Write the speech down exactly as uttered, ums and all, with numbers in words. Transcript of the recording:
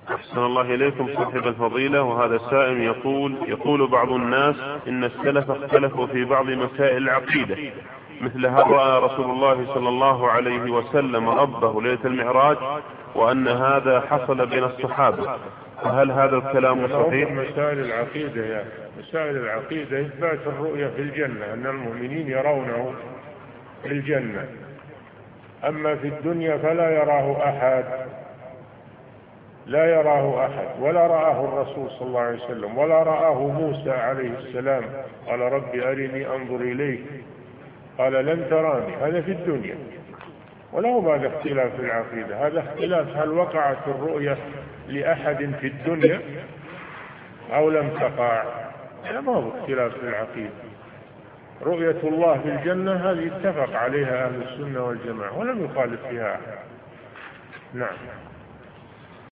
أحسن الله إليكم صاحب الفضيلة. وهذا سائل يقول يقول بعض الناس إن السلف اختلفوا في بعض مسائل العقيدة، مثل هل رأى رسول الله صلى الله عليه وسلم ربه ليلة المعراج، وأن هذا حصل بين الصحابة، فهل هذا الكلام صحيح؟ مسائل العقيدة يا مسائل العقيدة إثبات الرؤية في الجنة، أن المؤمنين يرونه في الجنة، أما في الدنيا فلا يراه أحد، لا يراه أحد، ولا رآه الرسول صلى الله عليه وسلم، ولا رآه موسى عليه السلام قال رب أرني أنظر إليك قال لن تراني، هذا في الدنيا. وله هذا اختلاف في العقيدة، هذا اختلاف هل وقعت الرؤية لأحد في الدنيا أو لم تقع، هذا ما هو اختلاف في العقيدة. رؤية الله في الجنة هذه اتفق عليها أهل السنة والجماعة ولم يخالف فيها أحد. نعم.